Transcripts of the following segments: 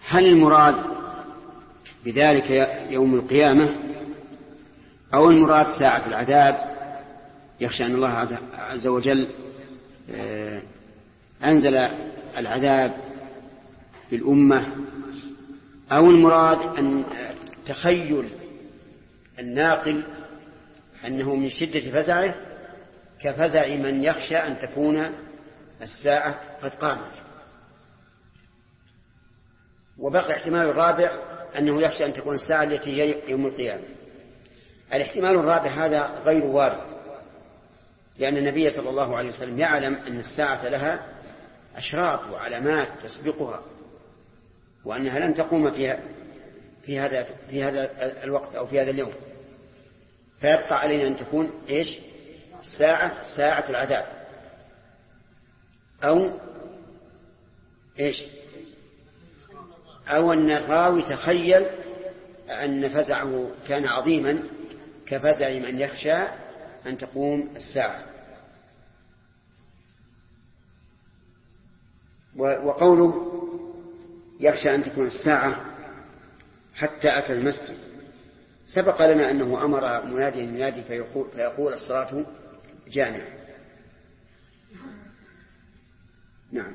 هل المراد بذلك يوم القيامة أو المراد ساعة العذاب؟ يخشى أن الله عز وجل أنزل العذاب في الأمة، أو المراد أن تخيل الناقل أنه من شدة فزعه كفزع من يخشى أن تكون الساعة قد قامت. وبقي احتمال الرابع أنه يخشى أن تكون الساعة التي هي يوم القيامة. الاحتمال الرابع هذا غير وارد، لأن النبي صلى الله عليه وسلم يعلم أن الساعة لها أشراط وعلامات تسبقها، وأنها لن تقوم في هذا الوقت أو في هذا اليوم، فيبقى علينا أن تكون ساعة العذاب، أو أن الراوي تخيل أن فزعه كان عظيما كفزع من يخشى أن تقوم الساعة. وقوله يخشى أن تكون الساعة حتى أتى المسجد، سبق لنا أنه أمر منادي ينادي فيقول الصلاة جامعة. نعم.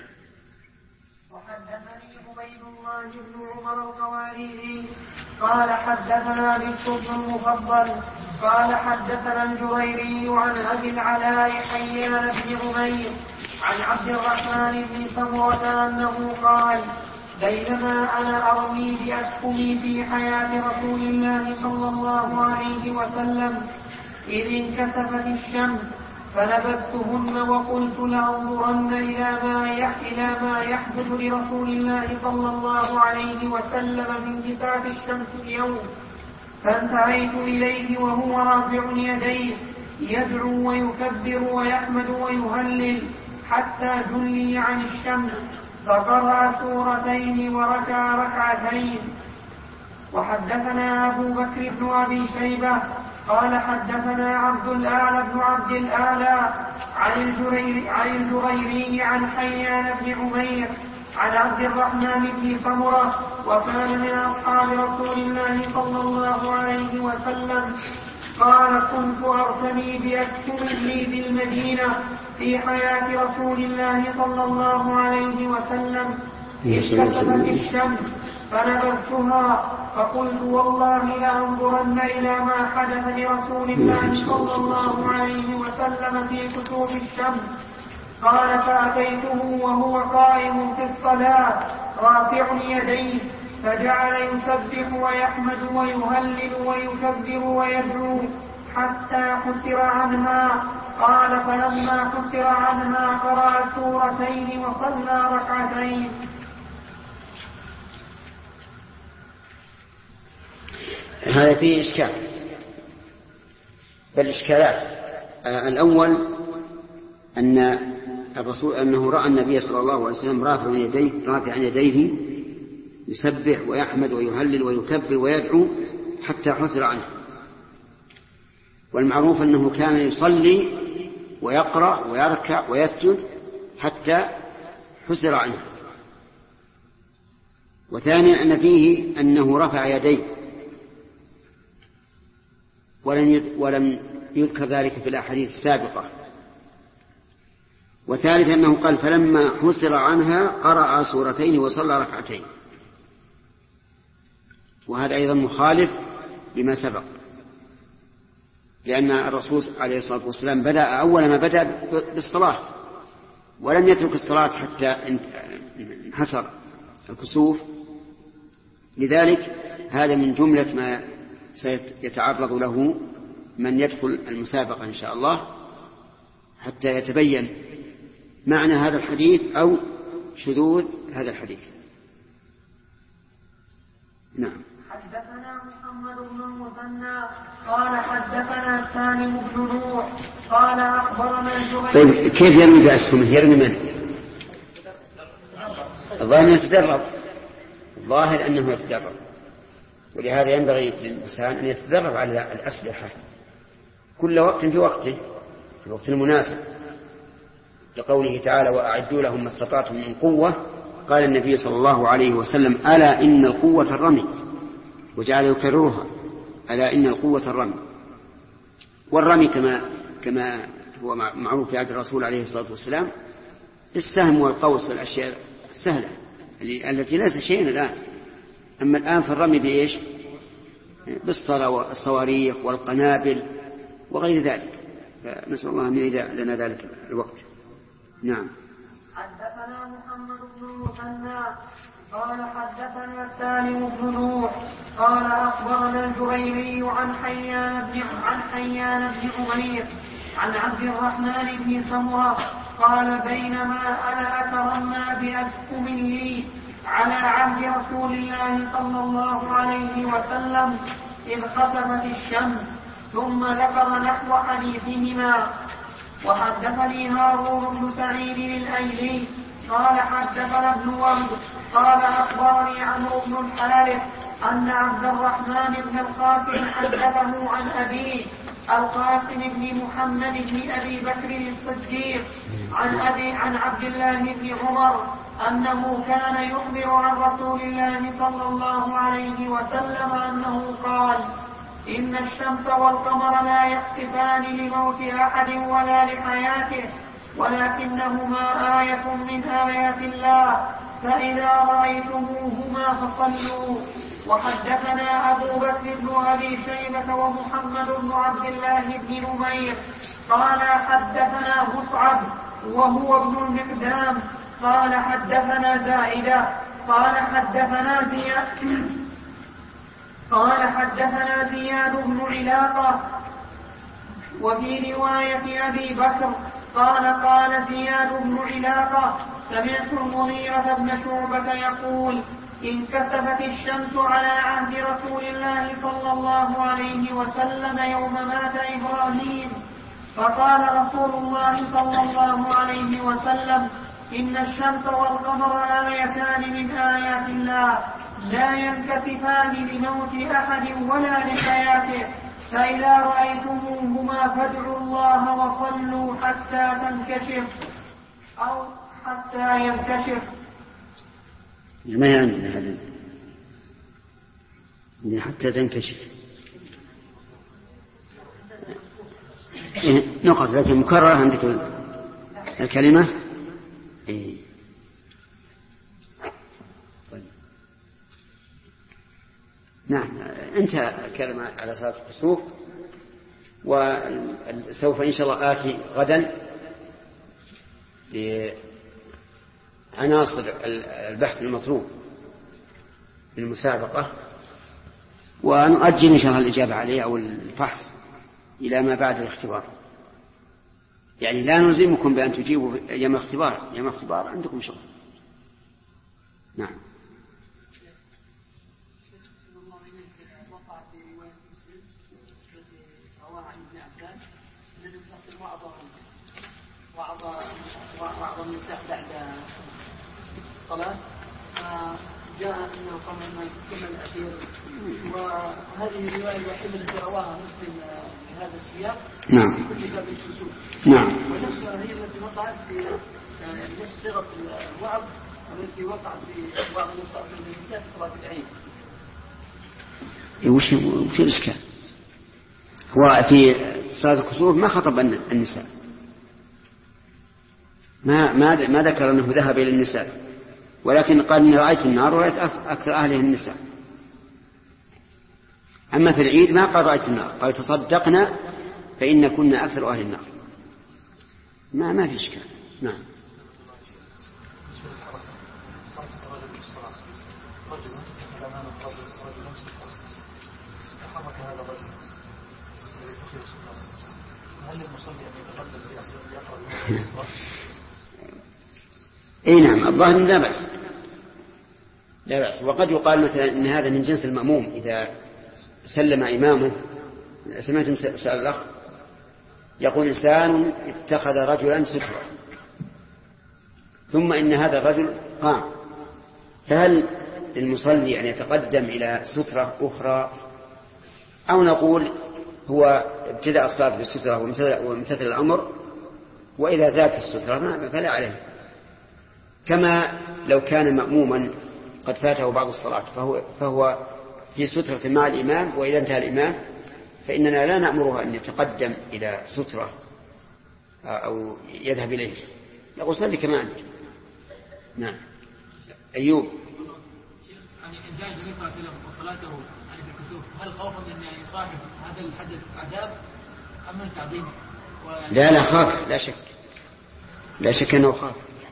وحدثني عبيد الله بن عمر القواريري قال حدثنا بشر بن المفضل قال حدثنا الجريري عن أبي العلاء حيان بن عمير عن عبد الرحمن بن سمرة أنه قال بينما أنا أرمي بأسهمي في حياة رسول الله صلى الله عليه وسلم إذ انكسفت الشمس فنبذتهن وقلت لأنظرن إلى ما يحدث لرسول الله صلى الله عليه وسلم من انكساف الشمس اليوم، فانتهيت إليه وهو رافع يديه يدعو ويكبر ويحمد ويهلل حتى جلي عن الشمس، فقرأ سورتين وركع ركعتين. وحدثنا أبو بكر بن أبي شيبة قال حدثنا عبد الأعلى بن عبد الأعلى عن الجريري عن حيان بن عمير عن عبد الرحمن بن سمرة وكان من أصحاب رسول الله صلى الله عليه وسلم قال كنت أرتمي بأسهم لي بالمدينة في حياة رسول الله صلى الله عليه وسلم انكسفت الشمس فنبذتها فقلت والله لأنظرن إلى ما حدث لرسول الله صلى الله عليه وسلم في كسوف الشمس. قال فأتيته وهو قائم في الصلاة رافع يديه فجعل يسبح ويحمد ويهلل ويكبر ويدعو حتى حسر عنها. قال فلما حسر عنها قرأ سورتين وصلى ركعتين. هذا فيه إشكال، بل إشكالات. الأول أن الرسول أنه رأى النبي صلى الله عليه وسلم رافعا يديه يسبح ويحمد ويهلل ويكبر ويدعو حتى حسر عنه، والمعروف أنه كان يصلي ويقرأ ويركع ويسجد حتى حسر عنه. وثانيا أن فيه أنه رفع يديه ولم يذكر ذلك في الأحاديث السابقة. وثالثا أنه قال فلما حسر عنها قرأ سورتين وصلى ركعتين، وهذا أيضا مخالف لما سبق، لأن الرسول عليه الصلاة والسلام بدأ أول ما بدأ بالصلاة ولم يترك الصلاة حتى انحسر الكسوف. لذلك هذا من جملة ما سيتعرض له من يدخل المسابقة إن شاء الله حتى يتبين معنى هذا الحديث أو شذوذ هذا الحديث. نعم. حدثنا محمد بن المثنى قال حدثنا سالم بن نوح قال أخبرنا الجريري. طيب كيف يرمي بأسهمه؟ يرمي من؟ الظاهر يتدرب، الظاهر أنه يتدرب، ولهذا ينبغي للإنسان أن يتدرب على الأسلحة كل وقت في وقته، في الوقت المناسب، لقوله تعالى وأعدوا لهم ما استطعتم من قوة قال النبي صلى الله عليه وسلم: ألا إن القوة الرمي، وجعل يكررها: ألا إن القوة الرمي. والرمي كما هو معروف في عهد الرسول عليه الصلاة والسلام السهم والقوس والأشياء السهلة التي ليس شيئا الآن. أما الآن في الرمي بإيش؟ بالصواريخ والقنابل وغير ذلك. فنسأل الله أن يعيد لنا ذلك الوقت. نعم. حدثنا محمد بن المثنى قال حدثنا سالم بن نوح قال أخبرنا الجريري عن حيان بن أمير عن عبد الرحمن بن سمرة قال: بينما أنا أترمى بأسهم لي على عهد رسول الله صلى الله عليه وسلم إذ خسفت الشمس، ثم ذكر نحو حديثهما. وحدثني هارون بن سعيد الأيلي قال حدثنا ابن وهب قال أخبرني عمرو بن الحارث أن عبد الرحمن بن القاسم حدثه عن أبيه القاسم بن محمد بن أبي بكر الصديق عن عبد الله بن عمر أنه كان يخبر عن رسول الله صلى الله عليه وسلم أنه قال: إن الشمس والقمر لا يخسفان لموت أحد ولا لحياته، ولكنهما آية من آيات الله، فإذا رأيتموهما فصلوا. وحدثنا أبو بكر بن أبي شيبة ومحمد بن عبد الله بن نمير قال حدثنا مصعب وهو ابن المقدام قال حدثنا زائدة قال حدثنا زياد بن علاقة. وفي رواية أبي بكر قال زياد بن علاقة: سمعت المغيرة بن شعبة يقول: انكسفت الشمس على عهد رسول الله صلى الله عليه وسلم يوم مات إبراهيم، فقال رسول الله صلى الله عليه وسلم: إن الشمس والقمر آيتان من آيات الله، لا ينكسفان لموت أحد ولا لحياته، فإذا رأيتموهما فادعوا الله وصلوا حتى تنكشف أو حتى ينكشف. ما يعني هذا حتى تنكشف نقط، لكن مكررة عندك الكلمة. نعم. انتهى الكلمة على صلاة الكسوف، وسوف إن شاء الله آتي غدا بعناصر البحث المطلوب بالمسابقة، ونؤجل إن شاء الله الإجابة عليه أو الفحص إلى ما بعد الاختبار. يعني لا نلزمكم بأن تجيبوا يوم الاختبار، يوم الاختبار عندكم شغل. نعم. وعظ النساء بعد الصلاة جاء أنه قام كما الأخير، وهذه الرواية الوحيدة التي رواها مسلم بهذا السياق نعم. في كل باب الكسوف. نعم. ونفسها هي التي وقعت في نفس صيغة الوعظ التي وقعت في وعظ النساء في صلاة العيد. وش في الإشكال؟ هو في صلاة الكسوف ما خطب النساء، ما ذكر أنه ذهب إلى النساء، ولكن قال إني رأيت النار ورأيت أكثر أهلها النساء. أما في العيد ما قال رأيت النار، قال تصدقنا فإن كنا أكثر أهل النار. ما في إشكال. نعم. اي نعم، الظاهر لا بأس، لا بأس. وقد يقال مثلا ان هذا من جنس المأموم، اذا سلم امامه. سمعتم سؤال الاخ يقول: انسان اتخذ رجلا سترا ثم ان هذا الرجل قام، فهل للمصلي ان يتقدم الى سترة اخرى، او نقول هو ابتدأ الصلاة بالسترة وامتثل الامر، واذا زادت السترة فلا عليه. كما لو كان مأموما قد فاته بعض الصلاة فهو في سترة مع الإمام، وإذا انتهى الإمام فإننا لا نأمره أن يتقدم إلى سترة أو يذهب إليه، نقول صلي كما أنت. نعم. أيوب. يعني إن جاء النبي صلى الله عليه وسلم وصلاته يعني في الكسوف، هل خوفا من أن يصاحب هذا الحدث عذاب أم من تعظيمه؟ لا خاف، لا شك أنه خاف.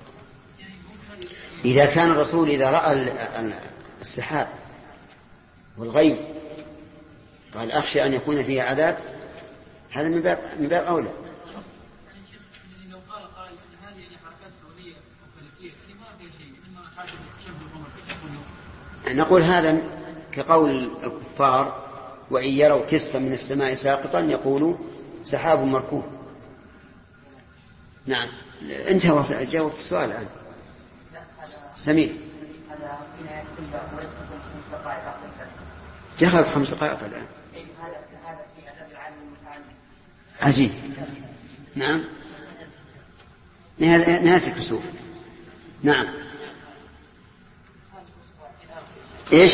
إذا كان الرسول إذا رأى السحاب والغيب قال أخشى أن يكون فيها عذاب، هذا من باب أولى. لو قال قائل أن هذه حركات كونية أو فلكية ما فيها شيء، إنما حاجة تشبه القمر كيف نقول هذا كقول الكفار وإن يروا كسفا من السماء ساقطا يقولوا سحاب مركوب. نعم. انتهى جاوب السؤال الآن. سمير. دخلت 5 دقائق الآن. عجيب. نعم. نهاية الكسوف. نعم. إيش؟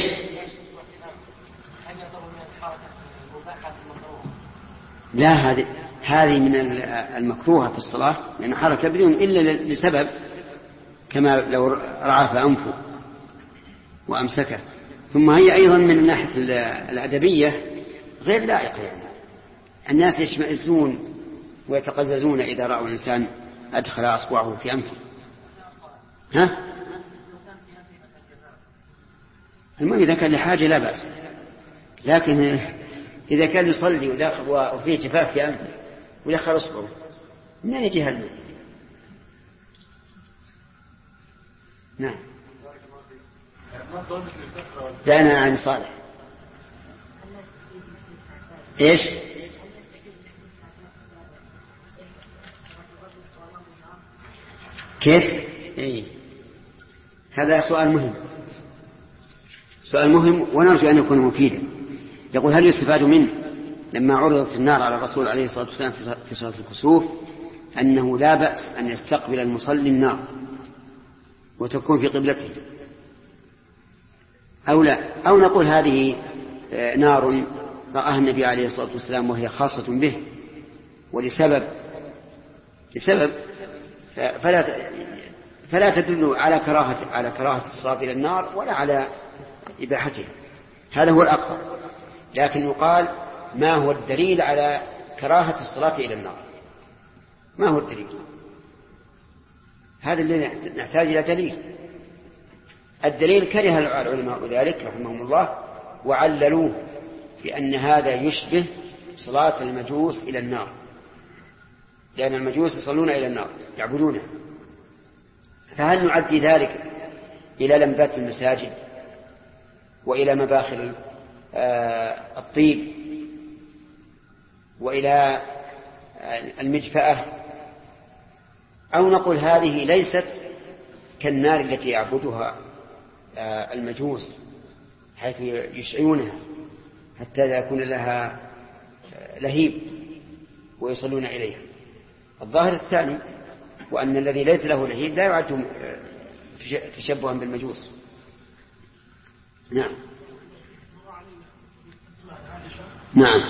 لا، هذه من المكروهة في الصلاة، لأن حركة بدون إلا لسبب، كما لو رعاف أنفه وأمسكه. ثم هي أيضا من الناحية الأدبية غير لائقة، يعني الناس يشمئزون ويتقززون إذا رأوا الإنسان أدخل أصبعه في أنفه. المهم إذا كان لحاجة لا بأس، لكن إذا كان يصلي وفيه جفاف في أنفه ويدخل أصبعه من أين يجي هالماء؟ نعم. لا، أنا عن صالح. إيش؟ كيف؟ إيه؟ هذا سؤال مهم ونرجو أن يكون مفيدا. يقول هل يستفاد منه لما عرضت النار على الرسول عليه الصلاة والسلام في صلاة الكسوف أنه لا بأس أن يستقبل المصلي النار وتكون في قبلته، أو لا، أو نقول هذه نار رآها النبي عليه الصلاة والسلام وهي خاصة به ولسبب فلا تدل على كراهة الصلاة إلى النار ولا على إباحتها. هذا هو الأقرب. لكن يقال ما هو الدليل على كراهة الصلاة إلى النار؟ ما هو الدليل؟ هذا اللي نحتاج إلى دليل. الدليل كره العلماء ذلك رحمهم الله وعللوه بأن هذا يشبه صلاة المجوس إلى النار، لأن المجوس يصلون إلى النار يعبدونه. فهل نعدي ذلك إلى لمبات المساجد وإلى مباخر الطيب وإلى المجفأة، أو نقول هذه ليست كالنار التي يعبدها المجوس حيث يشعلونها حتى يكون لها لهيب ويصلون إليها؟ الظاهر الثاني، وأن الذي ليس له لهيب لا يعد تشبها بالمجوس. نعم. نعم.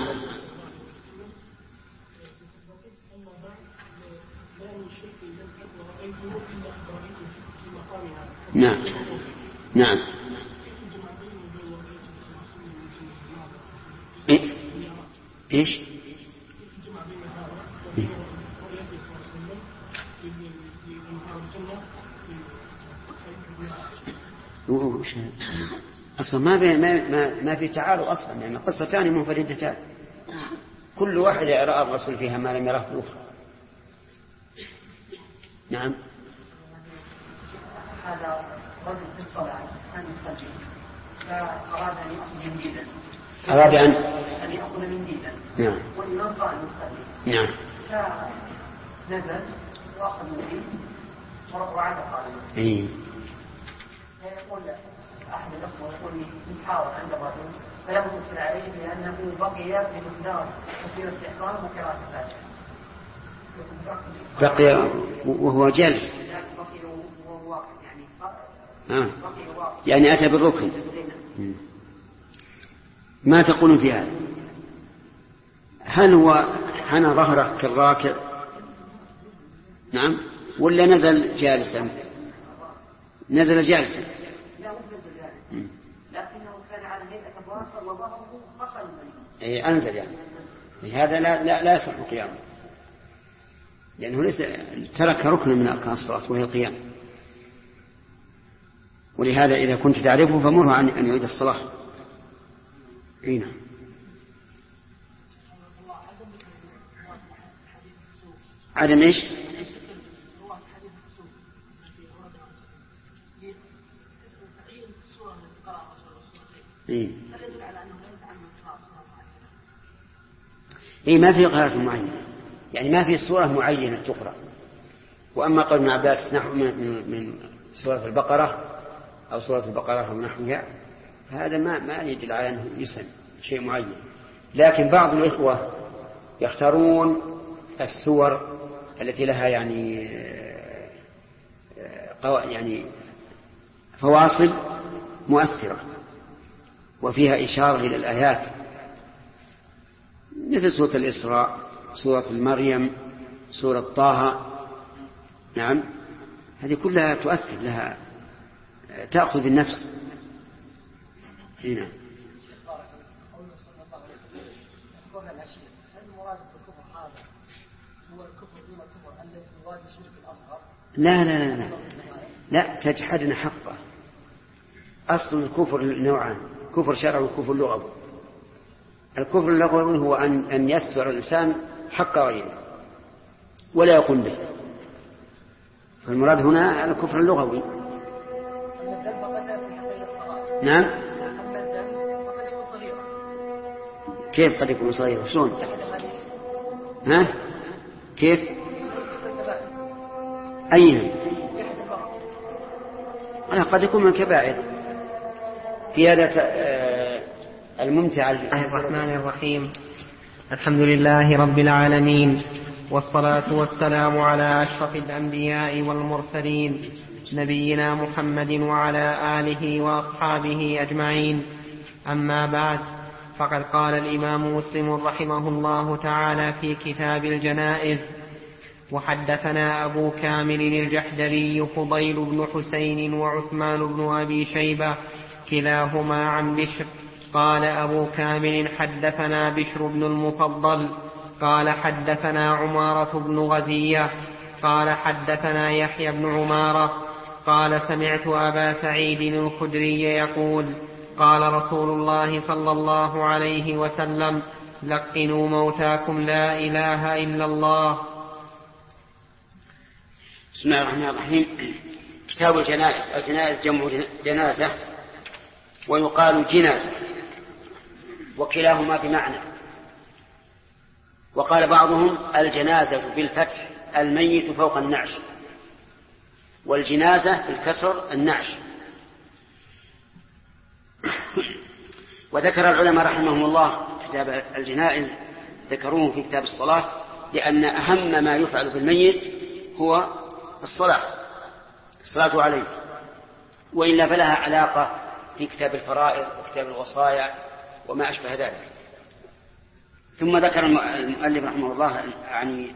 نعم. نعم. إيش؟ أصلا ما في تعارض أصلا، يعني قصتان منفردتان كل واحد رأى الرسول فيها ما لم يره في الأخرى. نعم. هذا رجل في الصلاة كان يصلي فأراد أن يأخذ منديلا، أراد أن يأخذ منديلا. نعم. والإمام قال يصلي. نعم. فنزل وأخذ منديل وعاد قائما. إيه. فيقول أحد الأخوة يقول محاور عند الرجل فلم يدخل عليه لأنه بقي بمقدار كثير استحقاق وقراءة الفاتحة. بقي وهو جالس. بقي وهو واقف. يعني أتى بالركن. ما تقولون في هذا؟ هل هو حنى ظهره كالراكع نعم ولا نزل جالسا؟ نزل جالسا لكنه كان على هيئة الراس وظهره فصل منه أنزل يعني هذا لا يصح قيامه لأنه ليس ترك ركن من أركان الصلاة وهي القيام. ولهذا إذا كنت تعرفه فمره أن يعيد الصلاة. نعم. عدم إيش؟ ما في قراءة معينة يعني ما في صورة معينة تقرأ. وأما قول ابن عباس نحو من سورة البقرة أو سورة البقرة أو نحوها هذا ما يدل على أنه يسمى شيء معين. لكن بعض الإخوة يختارون السور التي لها يعني فواصل مؤثرة وفيها إشارة إلى الآيات مثل سورة الإسراء، سورة المريم، سورة طه. نعم هذه كلها تؤثر لها تأخذ بالنفس. هنا لا لا لا لا لا تجحدن حقه. أصل الكفر نوعان: كفر شرعي وكفر لغوي. الكفر اللغوي هو أن يسر الإنسان حق غيره ولا يقوم به، فالمراد هنا الكفر اللغوي. نعم كيف قد يكون صغيرا؟ شلون؟ كيف؟ أيهم؟ قد يكون من كبائر. في هذا الممتع. الله الرحمن الرحيم. الحمد لله رب العالمين، والصلاة والسلام على أشرف الأنبياء والمرسلين نبينا محمد وعلى آله وأصحابه أجمعين. أما بعد، فقد قال الإمام مسلم رحمه الله تعالى في كتاب الجنائز: وحدثنا أبو كامل الجحدري فضيل بن حسين وعثمان بن أبي شيبة كلاهما عن بشر. قال أبو كامل: حدثنا بشر بن المفضل قال حدثنا عمارة بن غزية قال حدثنا يحيى بن عمارة قال: سمعت أبا سعيد الخدري يقول: قال رسول الله صلى الله عليه وسلم: لقنوا موتاكم لا إله إلا الله. بسم الله الرحمن الرحيم. كتاب الجنائز. الجنائز جمع جنازة ويقال جنازة، وكلاهما بمعنى. وقال بعضهم: الجنازة بالفتح الميت فوق النعش، والجنازة بالكسر النعش. وذكر العلماء رحمهم الله كتاب الجنائز ذكروه في كتاب الصلاة، لأن أهم ما يفعل بالميت هو الصلاة عليه، وإلا فلها علاقة في كتاب الفرائض وكتاب الوصايا وما أشبه ذلك. ثم ذكر المؤلف رحمه الله يعني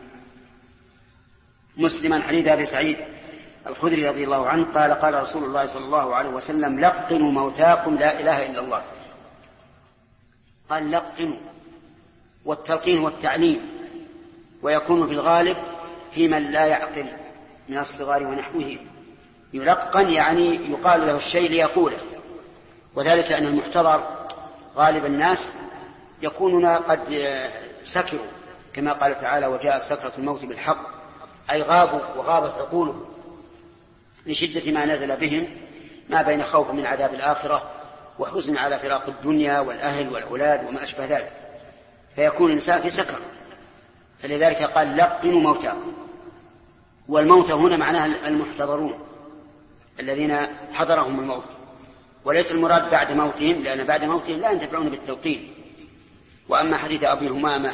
مسلما حديث أبي سعيد الخدري رضي الله عنه قال: قال رسول الله صلى الله عليه وسلم: لقنوا موتاكم لا إله إلا الله. قال لقنوا، والتلقين والتعليم، ويكون في الغالب في من لا يعقل من الصغار ونحوه. يلقن يعني يقال له الشيء ليقوله، وذلك أن المحتضر غالب الناس يكونون قد سكروا، كما قال تعالى: وجاء سكرة الموت بالحق، أي غابوا وغابت عقولهم لشدة ما نزل بهم، ما بين خوف من عذاب الآخرة وحزن على فراق الدنيا والأهل والأولاد وما أشبه ذلك، فيكون الإنسان في سكر. فلذلك قال: لقنوا موتاكم. والموت هنا معناها المحتضرون الذين حضرهم الموت، وليس المراد بعد موتهم، لأن بعد موتهم لا ينتفعون بالتلقين. وأما حديث أبي همامة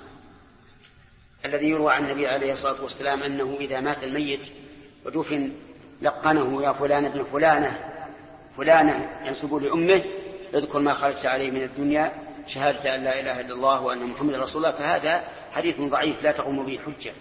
الذي يروى عن النبي عليه الصلاة والسلام أنه إذا مات الميت ودفن لقنه: يا فلان ابن فلانة فلانة ينسب لأمه اذكر ما خرجت عليه من الدنيا شهادة أن لا إله إلا الله وأن محمد رسول الله، فهذا حديث ضعيف لا تقوم به حجة.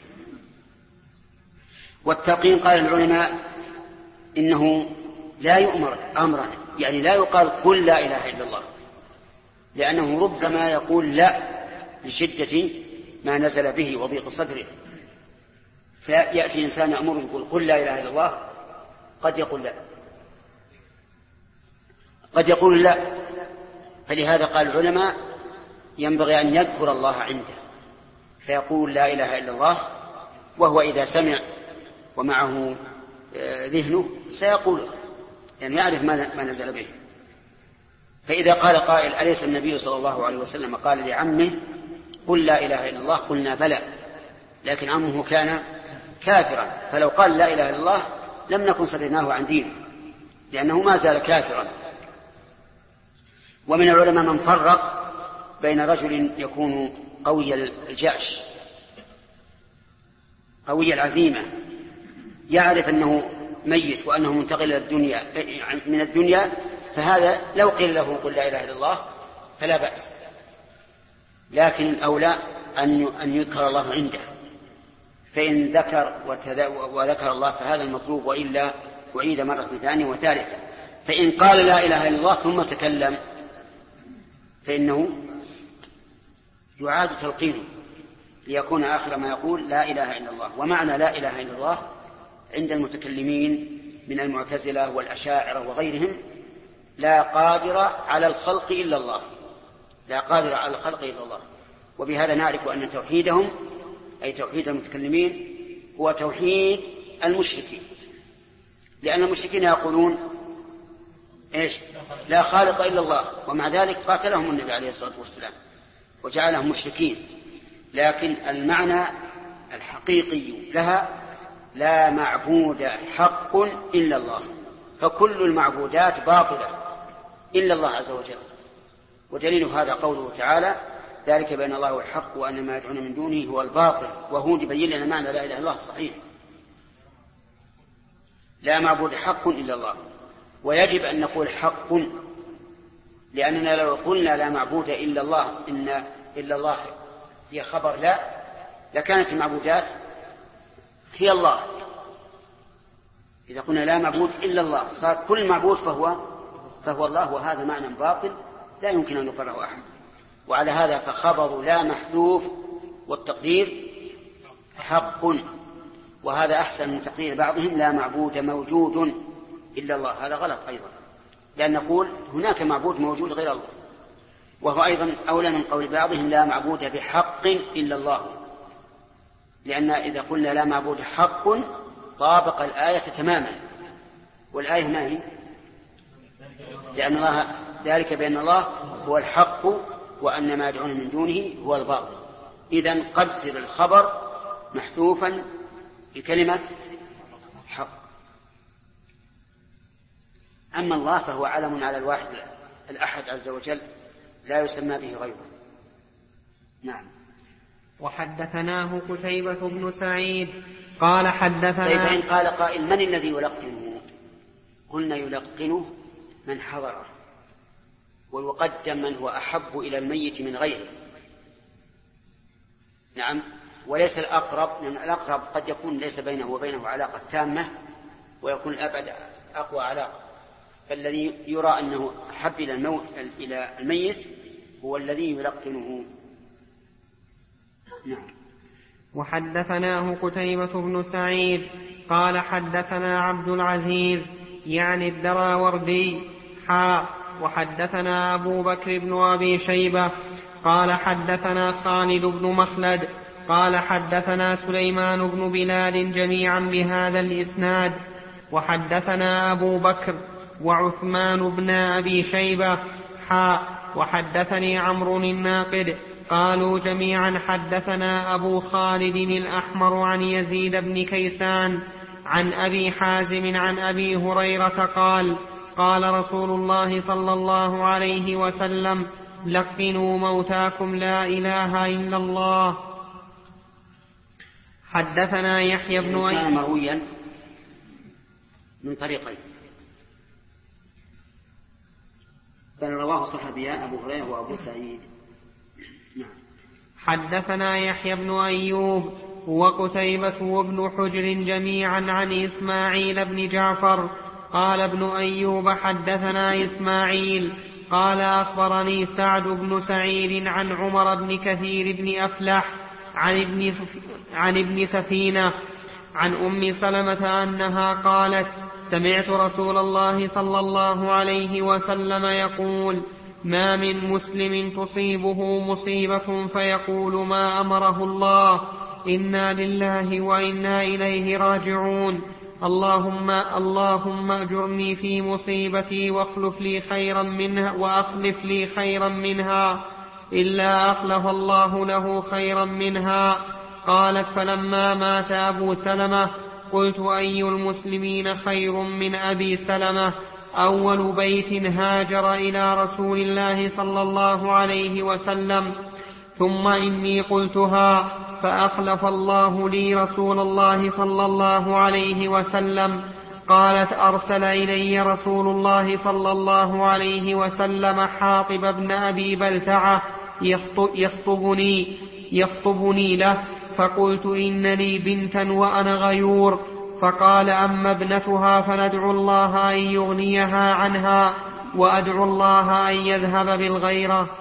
والتلقين قال العلماء إنه لا يؤمر أمرا، يعني لا يقال قل لا إله إلا الله، لأنه ربما يقول لا لشدة ما نزل به وضيق صدره، فيأتي إنسان يأمر يقول قل لا إله إلا الله، قد يقول لا، قد يقول لا. فلهذا قال العلماء ينبغي أن يذكر الله عنده فيقول لا إله إلا الله، وهو إذا سمع ومعه ذهنه سيقول، يعني يعرف ما نزل به. فإذا قال قائل أليس النبي صلى الله عليه وسلم قال لعمه قل لا إله إلا الله؟ قلنا بلى، لكن عمه كان كافرا، فلو قال لا إله إلا الله لم نكن صدرناه عن دينه، لأنه ما زال كافرا. ومن العلماء من فرق بين رجل يكون قوي الجأش قوي العزيمة يعرف أنه ميت وأنه منتقل من الدنيا، فهذا لو قيل له قل لا إله إلا الله فلا بأس، لكن الأولى أن يذكر الله عنده، فإن ذكر وذكر الله فهذا المطلوب، وإلا أعيد مرة ثانية وثالثة. فإن قال لا إله إلا الله ثم تكلم فإنه يعاد تلقينه ليكون آخر ما يقول لا إله إلا الله. ومعنى لا إله إلا الله عند المتكلمين من المعتزلة والأشاعرة وغيرهم لا قادر على الخلق إلا الله، لا قادر على الخلق إلا الله. وبهذا نعرف أن توحيدهم أي توحيد المتكلمين هو توحيد المشركين، لأن المشركين يقولون إيش؟ لا خالق إلا الله، ومع ذلك قاتلهم النبي عليه الصلاة والسلام وجعلهم مشركين. لكن المعنى الحقيقي لها لا معبود حق إلا الله، فكل المعبودات باطلة إلا الله عز وجل. ودليل هذا قوله تعالى ذلك بأن الله هو الحق وأن ما يدعون من دونه هو الباطل، وهو يبين لنا معنى لا إله إلا الله الصحيح، لا معبود حق إلا الله. ويجب أن نقول حق، لأننا لو قلنا لا معبود إلا الله إن إلا الله هي خبر لا لكانت المعبودات هي الله. إذا قلنا لا معبود إلا الله صار كل معبود فهو الله، وهذا معنى باطل لا يمكن أن يقره أحد. وعلى هذا فخبر لا محذوف والتقدير حق، وهذا أحسن من تقدير بعضهم لا معبود موجود إلا الله، هذا غلط أيضا، لأن نقول هناك معبود موجود غير الله، وهو أيضا أولى من قول بعضهم لا معبود بحق إلا الله، لأن إذا قلنا لا معبود حق طابق الآية تماما، والآية ما هي؟ لأن الله ذلك بأن الله هو الحق وأن ما يدعون من دونه هو الباطل. إذن قدر الخبر محذوفا بكلمة حق. أما الله فهو علم على الواحد الأحد عز وجل لا يسمى به غيره. نعم. وحدثناه قتيبة بن سعيد قال حدثنا. طيب قال قائل من الذي يلقنه؟ قلنا يلقنه من حضره، ويقدم من هو أحب إلى الميت من غيره. نعم، وليس الأقرب، لأن الأقرب قد يكون ليس بينه وبينه علاقة تامة ويكون الأبد أقوى علاقة، فالذي يرى أنه أحب إلى الميت هو الذي يلقنه. نعم. وحدثناه قتيبة بن سعيد قال حدثنا عبد العزيز يعني الدراوردي وحدثنا أبو بكر بن أبي شيبة قال حدثنا خالد بن مخلد قال حدثنا سليمان بن بلال جميعا بهذا الإسناد. وحدثنا أبو بكر وعثمان بن أبي شيبة وحدثني عمرو الناقد قالوا جميعا حدثنا أبو خالد الأحمر عن يزيد بن كيسان عن أبي حازم عن أبي هريرة قال رسول الله صلى الله عليه وسلم لقنوا موتاكم لا إله إلا الله. حدثنا يحيى بن كان مرويا من طريقين، بل رواه صحابيان أبو هريرة وأبو سعيد. نعم. حدثنا يحيى بن أيوب وقتيبة وابن حجر جميعا عن إسماعيل بن جعفر قال ابن أيوب حدثنا إسماعيل قال أخبرني سعد بن سعيد عن عمر بن كثير بن أفلح عن ابن سفينة عن أم سلمة أنها قالت سمعت رسول الله صلى الله عليه وسلم يقول ما من مسلم تصيبه مصيبة فيقول ما أمره الله إنا لله وإنا إليه راجعون اللهم أجرني في مصيبتي وأخلف لي خيرا منها إلا أخلف الله له خيرا منها. قالت فلما مات أبو سلمة قلت أي المسلمين خير من أبي سلمة أول بيت هاجر إلى رسول الله صلى الله عليه وسلم ثم إني قلتها فأخلف الله لي رسول الله صلى الله عليه وسلم. قالت أرسل إلي رسول الله صلى الله عليه وسلم حاطب بن أبي بلتعة يخطبني له فقلت إن لي بنتا وأنا غيور فقال أما ابنتها فندعو الله أن يغنيها عنها وأدعو الله أن يذهب بالغيرة.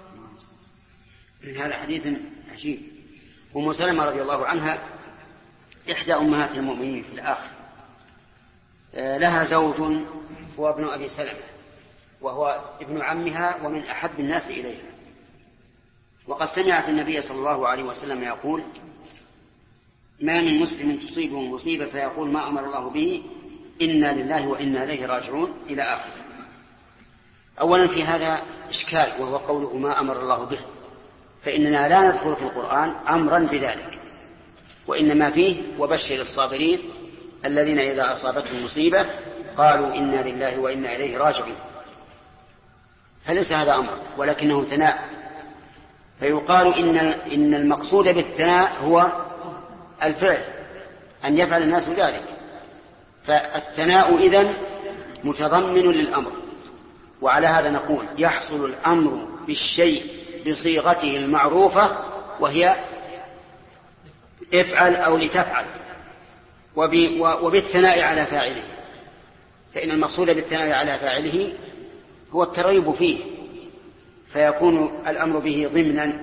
هذا حديث عجيب. أم سلمة رضي الله عنها إحدى أمهات المؤمنين في الآخر، لها زوج هو ابن أبي سلمة وهو ابن عمها ومن أحب الناس إليها، وقد سمعت النبي صلى الله عليه وسلم يقول ما من مسلم تصيبه مصيبة فيقول ما أمر الله به إنا لله وإنا إليه راجعون إلى آخره. أولا في هذا إشكال وهو قوله ما أمر الله به، فإننا لا نذكر في القرآن أمرا بذلك، وإنما فيه وبشر الصابرين الذين إذا أصابتهم مصيبة قالوا إنا لله وإنا إليه راجعون. فليس هذا أمر ولكنه ثناء، فيقال إن المقصود بالثناء هو الفعل، أن يفعل الناس ذلك، فالثناء إذن متضمن للأمر. وعلى هذا نقول يحصل الأمر بالشيء بصيغته المعروفة وهي افعل أو لتفعل، وبالثناء على فاعله، فإن المقصود بالثناء على فاعله هو الترغيب فيه، فيكون الأمر به ضمنا.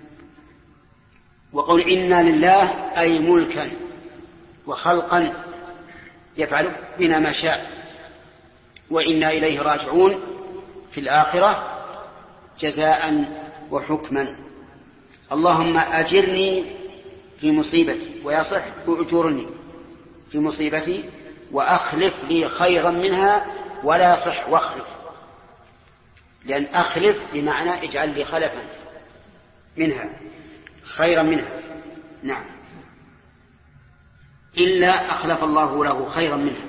وقول إنا لله أي ملكا وخلقا يفعل بنا ما شاء، وإنا إليه راجعون في الآخرة جزاء وحكما. اللهم أجرني في مصيبتي، ويصح أجرني في مصيبتي وأخلف لي خيرا منها، ولا يصح واخلف، لأن أخلف بمعنى اجعل لي خلفا منها خيرا منها. نعم، إلا أخلف الله له خيرا منها.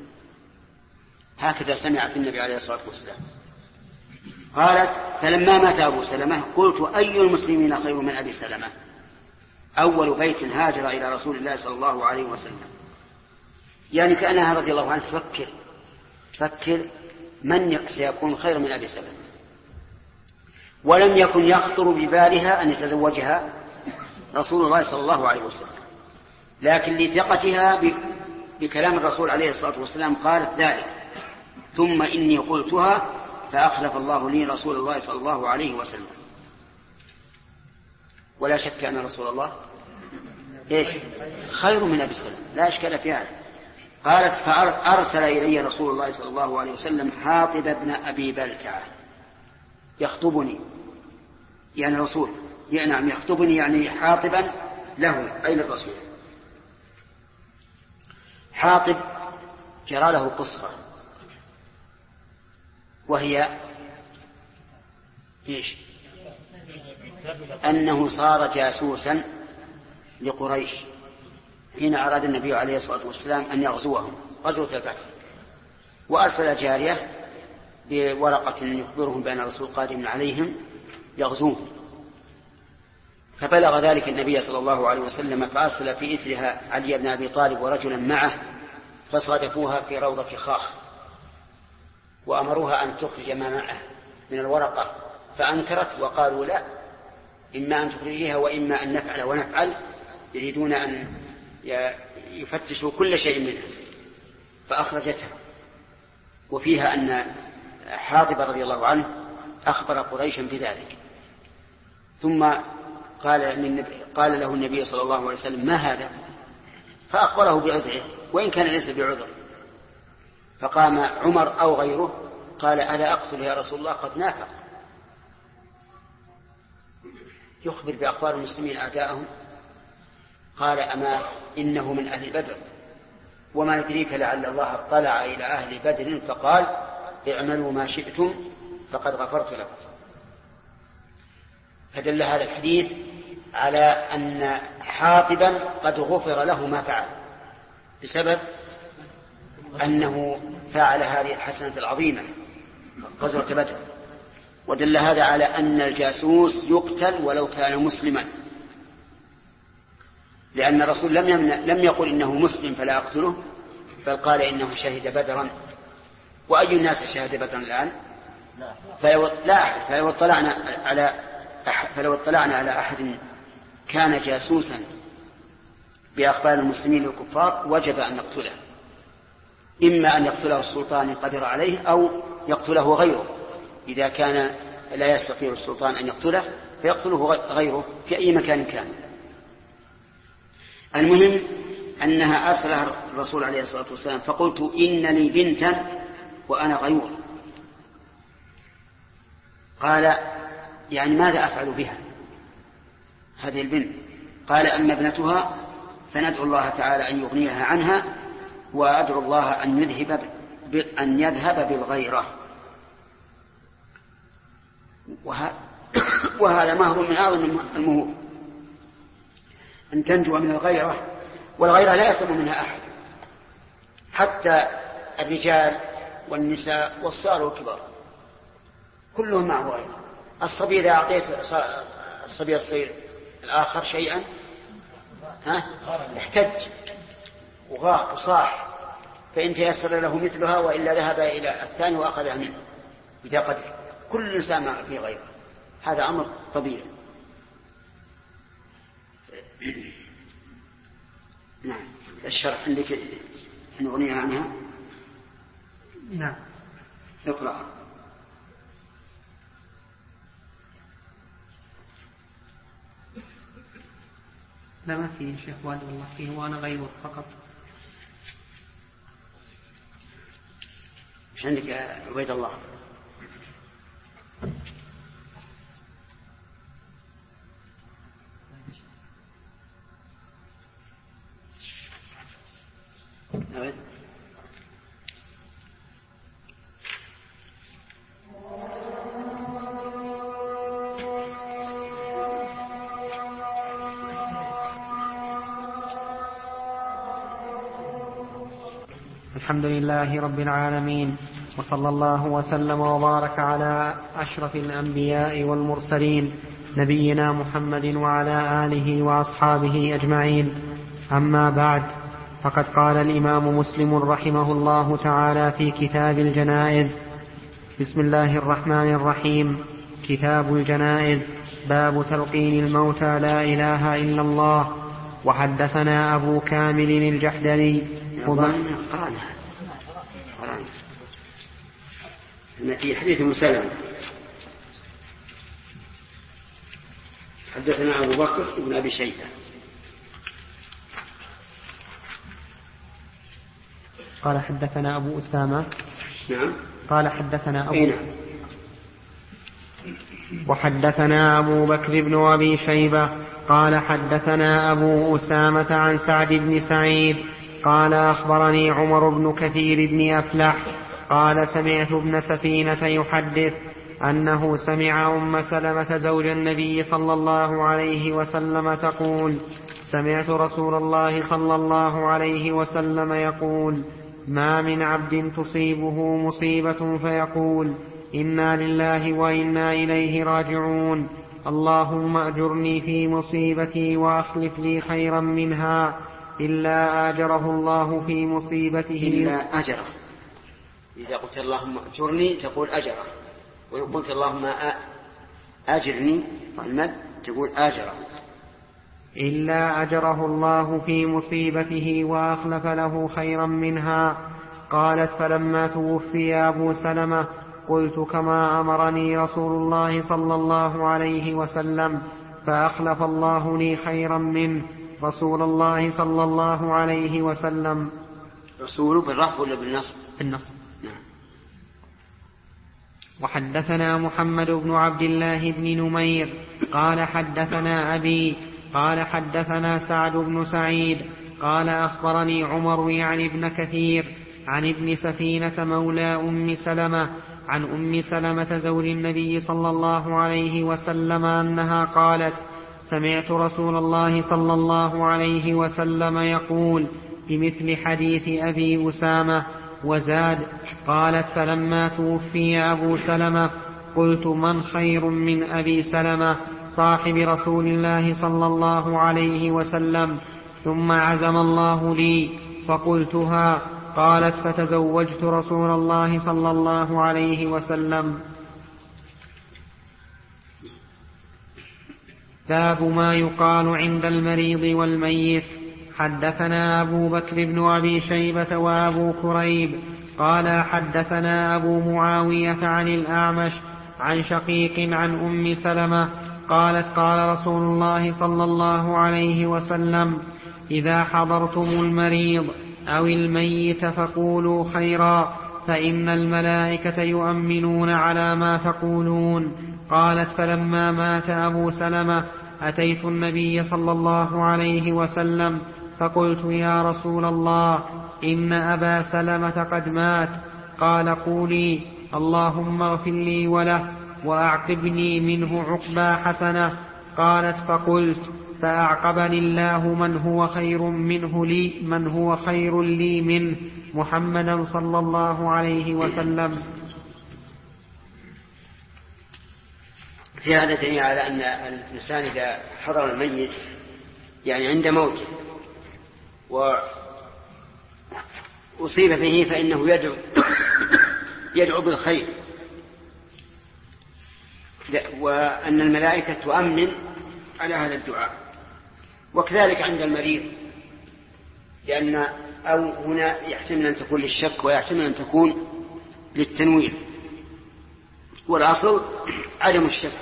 هكذا سمعت النبي عليه الصلاة والسلام. قالت فلما مات أبو سلمة قلت أي المسلمين خير من أبي سلمة أول بيت هاجر إلى رسول الله صلى الله عليه وسلم. يعني كأنها رضي الله عنها تفكر من سيكون خير من أبي سلمة، ولم يكن يخطر ببالها أن يتزوجها رسول الله صلى الله عليه وسلم، لكن لثقتها بكلام الرسول عليه الصلاة والسلام قالت ذلك. ثم إني قلتها فأخلف الله لي رسول الله صلى الله عليه وسلم. ولا شك أن رسول الله خير من أبي سلمة، لا إشكال في هذا. قالت فأرسل إلي رسول الله صلى الله عليه وسلم حاطب بن أبي بلتعة يخطبني، يعني رسول، نعم يخطبني يعني حاطبا له أي للرسول. حاطب جرى له قصة، وهي أنه صار جاسوسا لقريش حين أراد النبي عليه الصلاة والسلام أن يغزوهم غزوة الفتح، وأرسل جارية بورقة يخبرهم بأن الرسول قادم عليهم يغزوهم. فبلغ ذلك النبي صلى الله عليه وسلم، فأرسل في إثرها علي بن أبي طالب ورجلا معه، فصادفوها في روضة خاخ، وأمروها أن تخرج ما معه من الورقة فأنكرت وقالوا لا، إما أن تخرجيها وإما أن نفعل ونفعل، يريدون أن يفتشوا كل شيء منها، فأخرجتها. وفيها أن حاطب رضي الله عنه أخبر قريشا بذلك، ثم قال له النبي صلى الله عليه وسلم ما هذا؟ فأخبره بعذره وإن كان ليس بعذر. فقام عمر أو غيره قال ألا أقتل يا رسول الله قد نافق، يخبر بأخبار المسلمين أعداءهم. قال أما إنه من أهل بدر، وما يدريك لعل الله اطلع إلى أهل بدر فقال اعملوا ما شئتم فقد غفرت لكم. فدل هذا الحديث على أن حاطبا قد غفر له ما فعل بسبب أنه فعل هذه الحسنة العظيمة غزوة بدر. ودل هذا على أن الجاسوس يقتل ولو كان مسلما، لأن الرسول لم يقل إنه مسلم فلا أقتله، بل قال إنه شهد بدرا. وأي الناس شهد بدرا الآن؟ فلو اطلعنا على أحد كان جاسوسا بأخبار المسلمين والكفار وجب أن نقتله، إما أن يقتله السلطان إن قدر عليه أو يقتله غيره، إذا كان لا يستطيع السلطان أن يقتله فيقتله غيره في أي مكان كان. المهم أنها أرسلها الرسول عليه الصلاة والسلام، فقلت إن لي بنتا وأنا غيور. قال يعني ماذا أفعل بها هذه البنت؟ قال أما ابنتها فندعو الله تعالى أن يغنيها عنها، وأدعو الله أن يذهب بالغيرة. وهذا مهر من أعظم المهور، أن تنجو من الغيرة، والغيرة لا يسلم منها أحد، حتى الرجال والنساء والصغار والكبار كلهم معه غيرة. الصبي إذا أعطيت الصبي الصغير الآخر شيئا احتج وغاق وصاح، فإن تيسر له مثلها وإلا ذهب إلى الثاني وأخذها منه إذا قدر. كل إنسان في غيره، هذا أمر طبيعي. نعم. الشرح عندك نغنيها عنها؟ نعم. اقرأ. لا ما فيه شيخ والد والله فيه، وأنا غير فقط. مش عندك عبيد الله؟ أبد. الحمد لله رب العالمين، وصلى الله وسلم وبارك على أشرف الأنبياء والمرسلين نبينا محمد وعلى آله وأصحابه أجمعين. أما بعد، فقد قال الإمام مسلم رحمه الله تعالى في كتاب الجنائز: بسم الله الرحمن الرحيم. كتاب الجنائز. باب تلقين الموتى لا إله إلا الله. وحدثنا أبو كامل الجحدري في حديث مسلم حدثنا أبو بكر بن أبي شيبة قال حدثنا أبو أسامة. نعم. قال حدثنا أبو نعم. وحدثنا أبو بكر بن أبي شيبة قال حدثنا أبو أسامة عن سعد بن سعيد قال أخبرني عمر بن كثير بن أفلح قال سمعت ابن سفينة يحدث أنه سمع أم سلمة زوج النبي صلى الله عليه وسلم تقول: سمعت رسول الله صلى الله عليه وسلم يقول: ما من عبد تصيبه مصيبة فيقول: إنا لله وإنا إليه راجعون، اللهم أجرني في مصيبتي وأخلف لي خيرا منها، إلا آجره الله في مصيبته. إلا أجره. إذا قلت اللهم أجرني تقول أجره، وإن قلت اللهم آجرني المد تقول آجره. إلا أجره الله في مصيبته وأخلف له خيرا منها. قالت فلما توفي أبو سلمة قلت كما أمرني رسول الله صلى الله عليه وسلم فأخلف الله لي خيرا منه رسول الله صلى الله عليه وسلم. رسول بالرفع ولا بالنصب؟ بالنصب. نعم. وحدثنا محمد بن عبد الله بن نمير قال حدثنا أبي قال حدثنا سعد بن سعيد قال أخبرني عمر يعني ابن كثير عن ابن سفينة مولى أم سلمة عن أم سلمة زوج النبي صلى الله عليه وسلم أنها قالت سمعت رسول الله صلى الله عليه وسلم يقول بمثل حديث أبي أسامة وزاد. قالت فلما توفي أبو سلمة قلت من خير من أبي سلمة صاحب رسول الله صلى الله عليه وسلم ثم عزم الله لي فقلتها. قالت فتزوجت رسول الله صلى الله عليه وسلم. باب ما يقال عند المريض والميت. حدثنا أبو بكر بن أبي شيبة وأبو كريب قال حدثنا أبو معاوية عن الأعمش عن شقيق عن أم سلمة قالت قال رسول الله صلى الله عليه وسلم إذا حضرتم المريض أو الميت فقولوا خيرا فإن الملائكة يؤمنون على ما تقولون. قالت فلما مات أبو سلمة أتيت النبي صلى الله عليه وسلم فقلت يا رسول الله إن أبا سلمة قد مات. قال قولي اللهم اغفر لي وله وأعقبني منه عقبى حسنة. قالت فقلت فأعقبني الله من هو خير لي منه محمدا صلى الله عليه وسلم. في هذا دليل على أن الإنسان إذا حضر الميت يعني عند موته وأصيب به فإنه يدعو بالخير وأن الملائكة تؤمن على هذا الدعاء. وكذلك عند المريض لأن أو هنا يحتمل أن تكون للشك ويحتمل أن تكون للتنوير والأصل عدم الشك.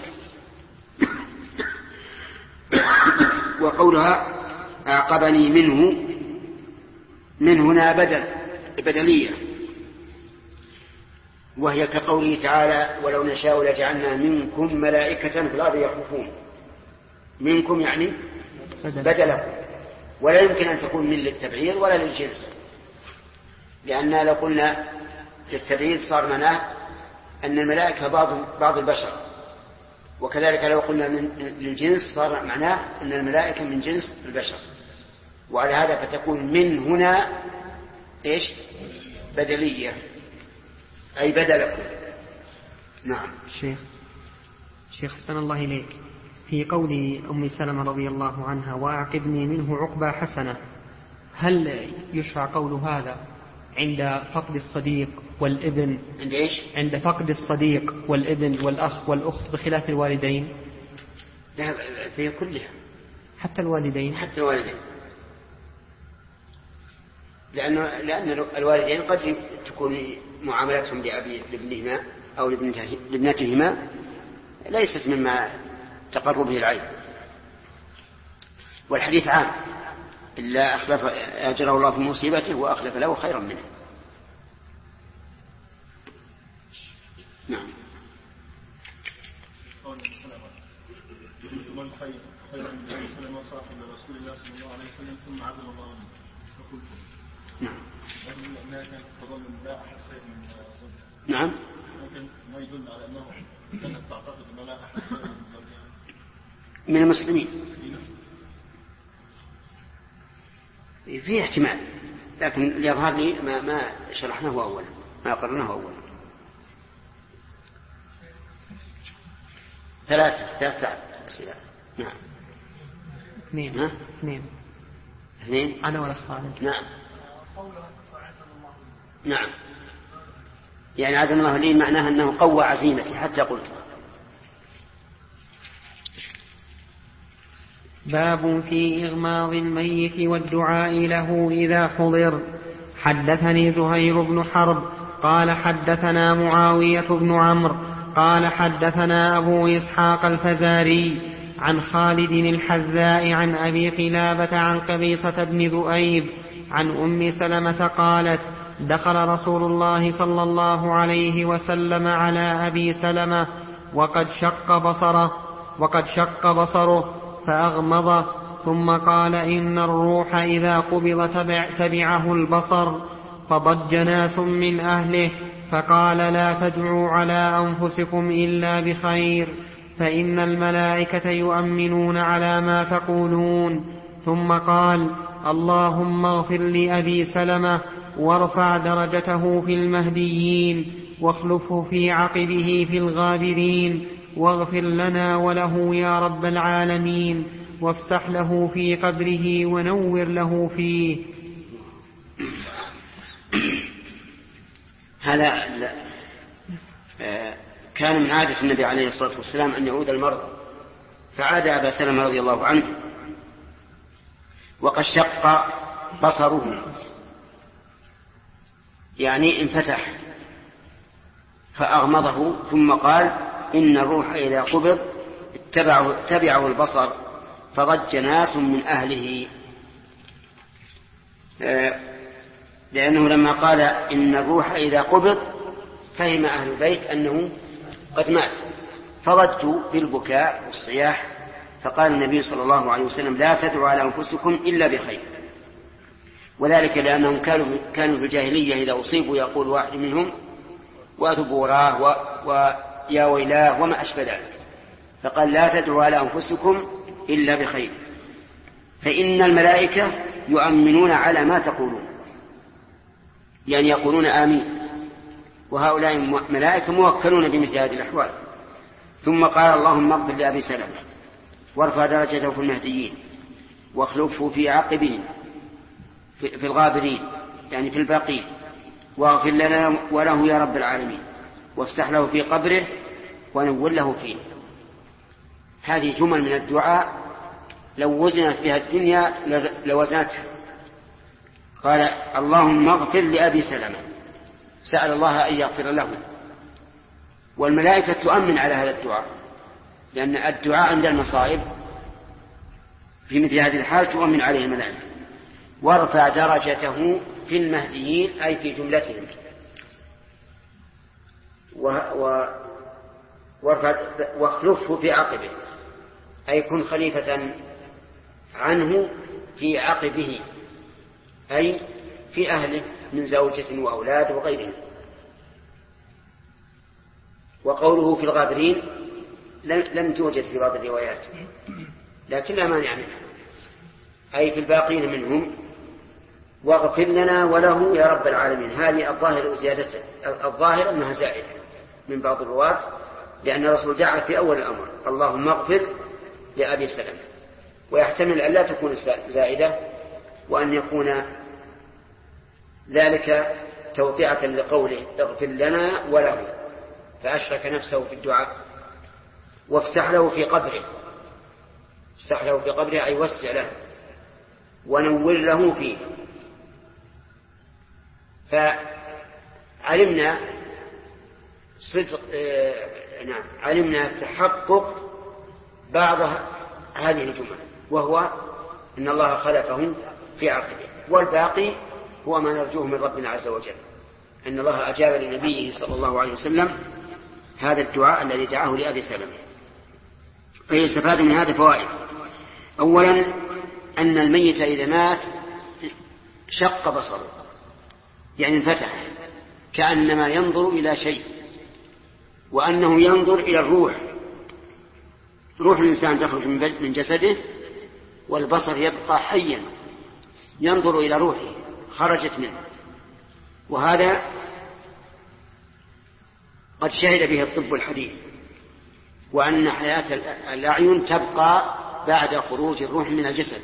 وقولها أعقبني منه من هنا بدلية وهي كقوله تعالى ولو نشاء لجعلنا منكم ملائكة في الأرض يخلفون. منكم يعني بدلكم ولا يمكن أن تكون من للتبعيض ولا للجنس لأن لو قلنا للتبعيض صار معناه أن الملائكة بعض البشر وكذلك لو قلنا للجنس صار معناه أن الملائكة من جنس البشر وعلى هذا فتكون من هنا إيش بدلية أي بدلكم. نعم. شيخ حسن الله إليك في قول أم سلمة رضي الله عنها وأعقبني منه عقبى حسنة هل يشرع قول هذا عند فقد الصديق والابن؟ عند إيش؟ عند فقد الصديق والابن والأخ والأخت بخلاف الوالدين؟ لا في كلها حتى الوالدين. لأن الوالدين قد تكون معاملتهم لابنهما أو لابنتهما ليست مما تقر به العين. والحديث عام إلا أخلف أجره الله في مصيبته وأخلف له خيرا منه. نعم. من خير من أبي سلمة صاحب رسول الله صلى الله عليه وسلم ثم عزل الله عنه فقلت نعم. ما كانت تظن لا أحد خير من زوجها. نعم. لكن ما يدل على أنه كانت تعتقد أن لا أحد خير من زوجها من المسلمين. في احتمال لكن يظهر لي ما شرحناه أولا ما قرناه أولا. ثلاثة أسئلة. نعم. اثنين أنا ولا خالد. نعم. نعم. يعني عزم الله لي معناها أنه قوى عزيمتي حتى قلت. باب في إغماض الميت والدعاء له إذا حضر. حدثني زهير بن حرب قال حدثنا معاوية بن عمرو قال حدثنا أبو إسحاق الفزاري عن خالد الحذاء عن أبي قلابة عن قبيصة بن ذؤيب عن أم سلمة قالت دخل رسول الله صلى الله عليه وسلم على أبي سلمة وقد شق بصره فأغمض ثم قال إن الروح إذا قبض تبعه البصر. فضج ناس من أهله فقال لا تدعوا على أنفسكم إلا بخير فإن الملائكة يؤمنون على ما تقولون. ثم قال اللهم اغفر لأبي سلمة وارفع درجته في المهديين واخلفه في عقبه في الغابرين واغفر لنا وله يا رب العالمين وافسح له في قبره ونور له فيه. هذا كان من عادة النبي عليه الصلاة والسلام أن يعود المرضى، فعاد أبا سلمة رضي الله عنه وقد شق بصره، يعني انفتح، فأغمضه ثم قال إن الروح إذا قبض تبعه البصر. فضج ناس من أهله، لأنه لما قال إن الروح إذا قبض فهم أهل البيت أنه قد مات، فضجوا بالبكاء والصياح. فقال النبي صلى الله عليه وسلم لا تدعوا على أنفسكم إلا بخير، وذلك لأنهم كانوا في الجاهلية إذا أصيبوا يقول واحد منهم وأتبوراه ويا ويلاه وما أشبه ذلك، فقال لا تدعوا على أنفسكم إلا بخير فإن الملائكة يؤمنون على ما تقولون، يعني يقولون آمين، وهؤلاء ملائكة موكلون بمثل هذه الأحوال. ثم قال اللهم اغفر لأبي سلمة وارفع درجته في المهديين واخلفه في عقبهم في الغابرين، يعني في الباقين، واغفر لنا وله يا رب العالمين وافسح له في قبره ونور له فيه. هذه جمل من الدعاء لو وزنت بها الدنيا لوزنتها. قال اللهم اغفر لأبي سلمة، سأل الله أن يغفر له، والملائكة تؤمن على هذا الدعاء، لأن الدعاء عند المصائب في مثل هذه الحال تؤمن عليه الملائكة. وارفع درجته في المهديين أي في جملتهم، واخلفه في عقبه أي كن خليفة عنه في عقبه أي في أهله من زوجة وأولاد وغيرهم. وقوله في الغابرين لم توجد في بعض الروايات لكن لا مانع منها، أي في الباقين منهم. واغفر لنا وله يا رب العالمين، هذه الظاهر زيادته، الظاهر أنها زائدة من بعض الرواة، لأن الرسول دعا في أول الأمر اللهم اغفر لأبي سلمة، ويحتمل أن لا تكون زائدة وأن يكون ذلك توطئة لقوله اغفر لنا وله، فأشرك نفسه في الدعاء. وافسح له في قبره، افسح له في قبره أي وسع له ونور له فيه. فعلمنا صدق علمنا تحقق بعض هذه الجمل، وهو إن الله خلفه في عقبه، والباقي هو ما نرجوه من ربنا عز وجل، أن الله أجاب لنبيه صلى الله عليه وسلم هذا الدعاء الذي دعاه لأبي سلمة. فيستفاد من هذا فوائد. أولا أن الميت إذا مات شق بصره، يعني انفتح كأنما ينظر إلى شيء، وأنه ينظر إلى الروح، روح الإنسان تخرج من جسده والبصر يبقى حيا ينظر إلى روحه خرجت منه. وهذا قد شهد به الطب الحديث، وأن حياة الأعين تبقى بعد خروج الروح من الجسد.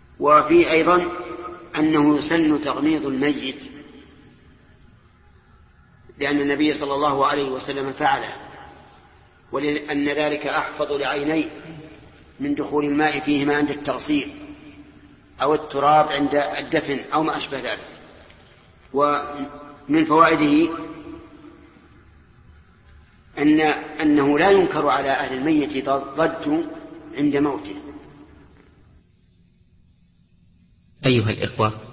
وفي أيضا أنه يسن تغميض الميت لأن النبي صلى الله عليه وسلم فعله، ولأن ذلك أحفظ لعينيه من دخول الماء فيهما عند التغسيل أو التراب عند الدفن أو ما أشبه ذلك. ومن فوائده أنه لا ينكر على أهل الميت ضد عند موته. أيها الإخوة،